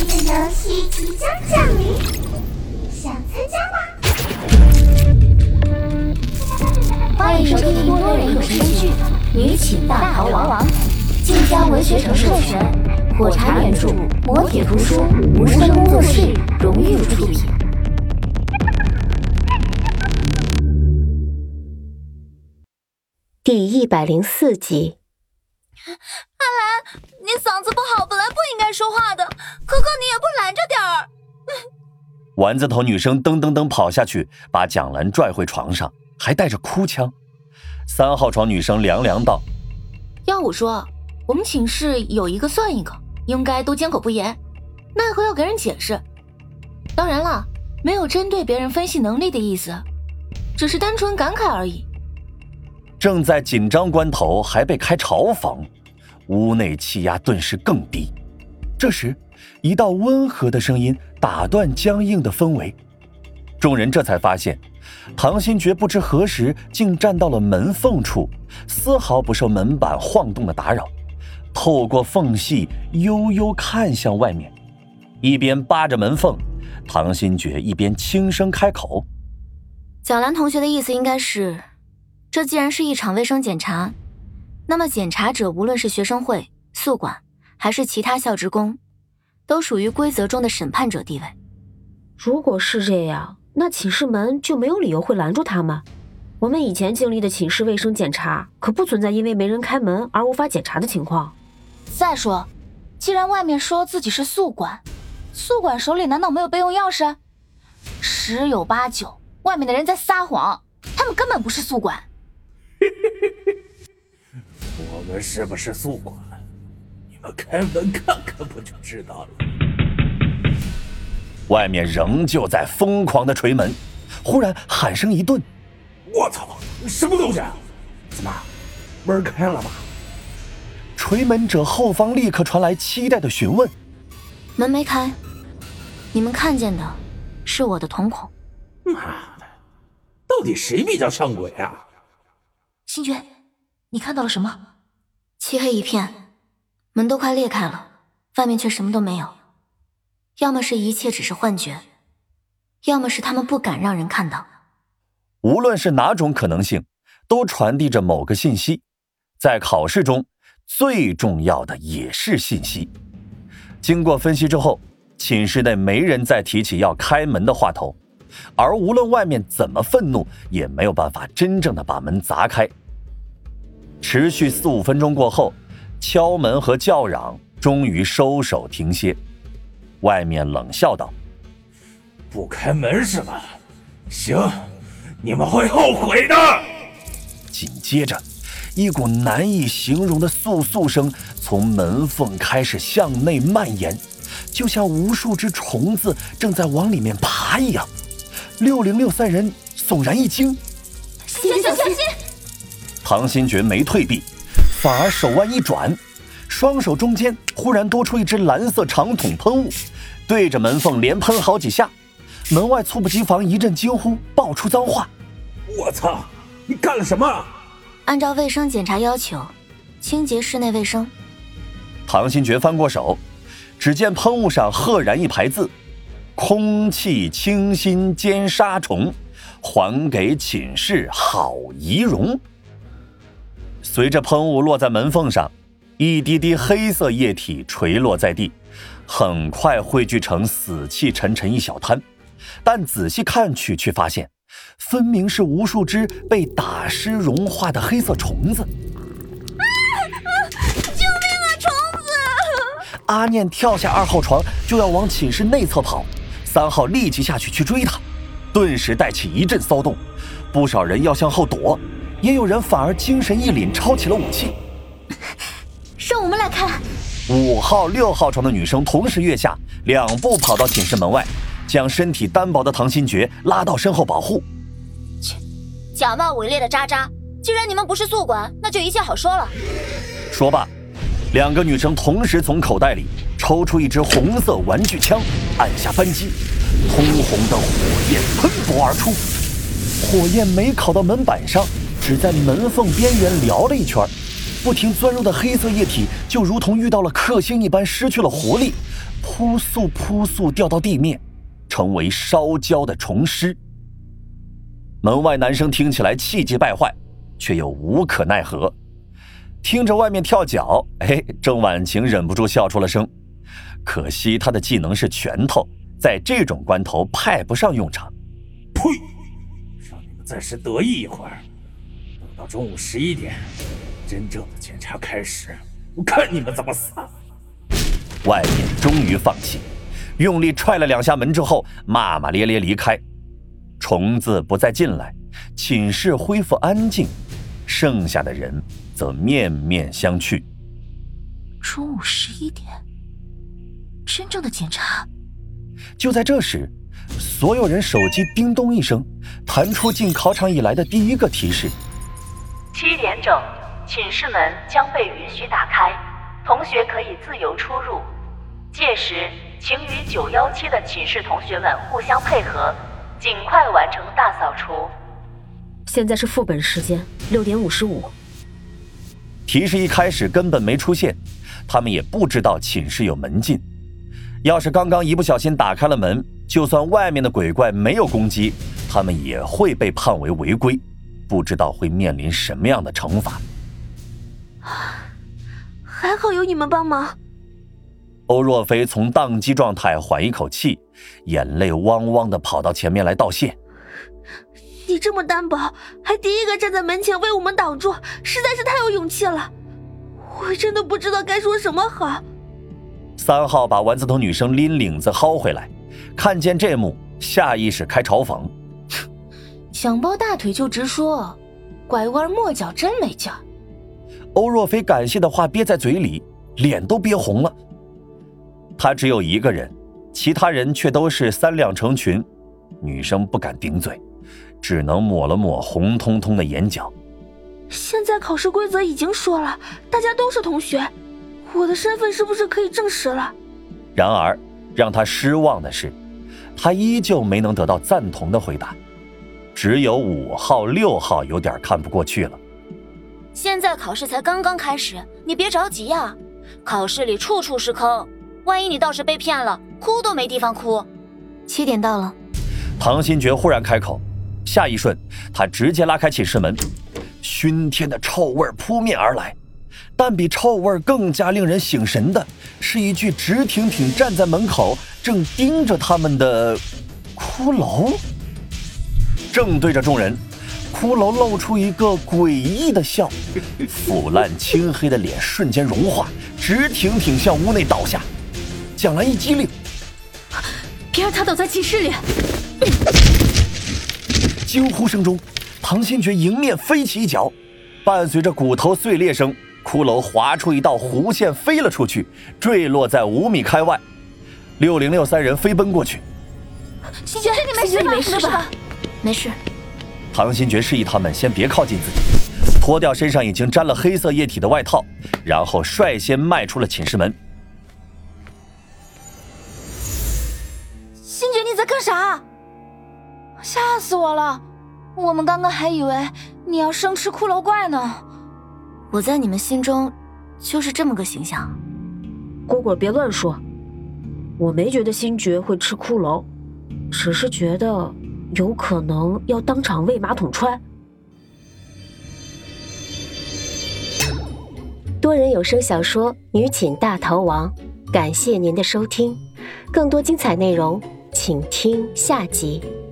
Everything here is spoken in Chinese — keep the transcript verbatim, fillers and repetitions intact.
这个游戏即将降临，想参加吗？ 欢迎收听多人有声剧《女寝大逃亡》，晋江文学城授权，火柴原著，磨铁图书，无声工作室荣誉出品。 第一百零四集。 阿兰，你嗓子不好，本来不应该说话的，可可你也不拦着点儿。 丸子头女生噔噔噔跑下去，把蒋兰拽回床上，还带着哭腔。三号床女生凉凉道： 要我说，我们寝室有一个算一个，应该都缄口不言，奈何要给人解释。当然了，没有针对别人分析能力的意思，只是单纯感慨而已。 正在紧张关头还被开嘲讽，屋内气压顿时更低。这时一道温和的声音打断僵硬的氛围，众人这才发现唐新觉不知何时竟站到了门缝处，丝毫不受门板晃动的打扰，透过缝隙悠悠看向外面，一边扒着门缝，唐新觉一边轻声开口： 蒋兰同学的意思应该是，这既然是一场卫生检查，那么检查者无论是学生会、宿管还是其他校职工，都属于规则中的审判者地位。 如果是这样，那寝室门就没有理由会拦住他们。我们以前经历的寝室卫生检查可不存在因为没人开门而无法检查的情况。 再说，既然外面说自己是宿管，宿管手里难道没有备用钥匙？十有八九外面的人在撒谎，他们根本不是宿管。 我们是不是宿管？你们开门看看不就知道了。 外面仍旧在疯狂的捶门，忽然喊声一顿： 我操，什么东西？怎么门开了吗？ 捶门者后方立刻传来期待的询问： 门没开，你们看见的是我的瞳孔。 妈的，到底谁比较像鬼啊？ 星觉，你看到了什么？ 漆黑一片，门都快裂开了，外面却什么都没有。要么是一切只是幻觉，要么是他们不敢让人看到。 无论是哪种可能性，都传递着某个信息，在考试中最重要的也是信息。经过分析之后，寝室内没人再提起要开门的话头，而无论外面怎么愤怒，也没有办法真正的把门砸开。持续四五分钟过后，敲门和叫嚷终于收手停歇。外面冷笑道： 不开门是吧？行，你们会后悔的。 紧接着一股难以形容的簌簌声从门缝开始向内蔓延，就像无数只虫子正在往里面爬一样。六零六三人悚然一惊， 小心小心！ 唐新觉没退避，反而手腕一转，双手中间忽然多出一支蓝色长筒喷雾，对着门缝连喷好几下。门外猝不及防一阵惊呼，爆出脏话： 我操，你干了什么？ 按照卫生检查要求，清洁室内卫生。 唐新觉翻过手，只见喷雾上赫然一排字：空气清新兼杀虫，还给寝室好仪容。随着喷雾落在门缝上，一滴滴黑色液体垂落在地，很快汇聚成死气沉沉一小滩，但仔细看去却发现分明是无数只被打湿融化的黑色虫子。 啊啊、救命啊，虫子！ 阿念跳下二号床就要往寝室内侧跑，三号立即下去去追他，顿时带起一阵骚动，不少人要向后躲，也有人反而精神一凛，抄起了武器。 让我们来看。 五号六号床的女生同时跃下，两步跑到寝室门外，将身体单薄的唐新觉拉到身后保护。 切，假冒伪劣的渣渣，既然你们不是宿管，那就一切好说了。 说罢，两个女生同时从口袋里抽出一支红色玩具枪，按下扳机，通红的火焰喷薄而出。火焰没烤到门板上，只在门缝边缘燎了一圈， 不停钻入的黑色液体就如同遇到了克星一般失去了活力，扑簌扑簌掉到地面，成为烧焦的虫尸。门外男生听起来气急败坏，却又无可奈何。听着外面跳脚，哎，郑婉晴忍不住笑出了声。可惜他的技能是拳头，在这种关头派不上用场。 呸！让你们暂时得意一会儿，等到中午十一点，真正的检查开始，我看你们怎么死。 外面终于放弃，用力踹了两下门之后，骂骂咧咧离开。虫子不再进来，寝室恢复安静，剩下的人则面面相觑。 中午十一点，真正的检查。 就在这时，所有人手机叮咚一声，弹出进考场以来的第一个提示： 七点整，寝室门将被允许打开，同学可以自由出入。届时，请与九一七的寝室同学们互相配合，尽快完成大扫除。 现在是副本时间，六点五十五。 提示一开始根本没出现，他们也不知道寝室有门禁。要是刚刚一不小心打开了门，就算外面的鬼怪没有攻击，他们也会被判为违规，不知道会面临什么样的惩罚。 还好有你们帮忙。 欧若飞从宕机状态缓一口气，眼泪汪汪地跑到前面来道谢。 你这么单薄，还第一个站在门前为我们挡住，实在是太有勇气了。我真的不知道该说什么好。 三号把丸子头女生拎领子薅回来，看见这幕，下意识开嘲讽： 想抱大腿就直说，拐弯抹角真没劲儿。 欧若飞感谢的话憋在嘴里，脸都憋红了。他只有一个人，其他人却都是三两成群，女生不敢顶嘴，只能抹了抹红彤彤的眼角。 现在考试规则已经说了，大家都是同学，我的身份是不是可以证实了？ 然而让他失望的是，他依旧没能得到赞同的回答，只有五号六号有点看不过去了。 现在考试才刚刚开始，你别着急呀，考试里处处是坑，万一你倒是被骗了，哭都没地方哭。七点到了。 唐新觉忽然开口，下一瞬他直接拉开寝室门，熏天的臭味扑面而来。但比臭味更加令人醒神的是一具直挺挺站在门口正盯着他们的骷髅。正对着众人，骷髅露出一个诡异的笑，腐烂青黑的脸瞬间融化，直挺挺向屋内倒下。蒋兰一激灵， 别让他倒在寝室里。 惊呼声中，唐新觉迎面飞起一脚，伴随着骨头碎裂声，骷髅划出一道弧线飞了出去，坠落在五米开外。六零六三人飞奔过去。 新觉，你没事吧？ 没事吧？没事。 唐新觉示意他们先别靠近自己，脱掉身上已经沾了黑色液体的外套，然后率先迈出了寝室门。 新觉，你在干啥？吓死我了！我们刚刚还以为你要生吃骷髅怪呢。 我在你们心中就是这么个形象。 蝈蝈别乱说，我没觉得新觉会吃骷髅，只是觉得有可能要当场喂马桶穿。 多人有声小说《女寝大逃亡》，感谢您的收听，更多精彩内容请听下集。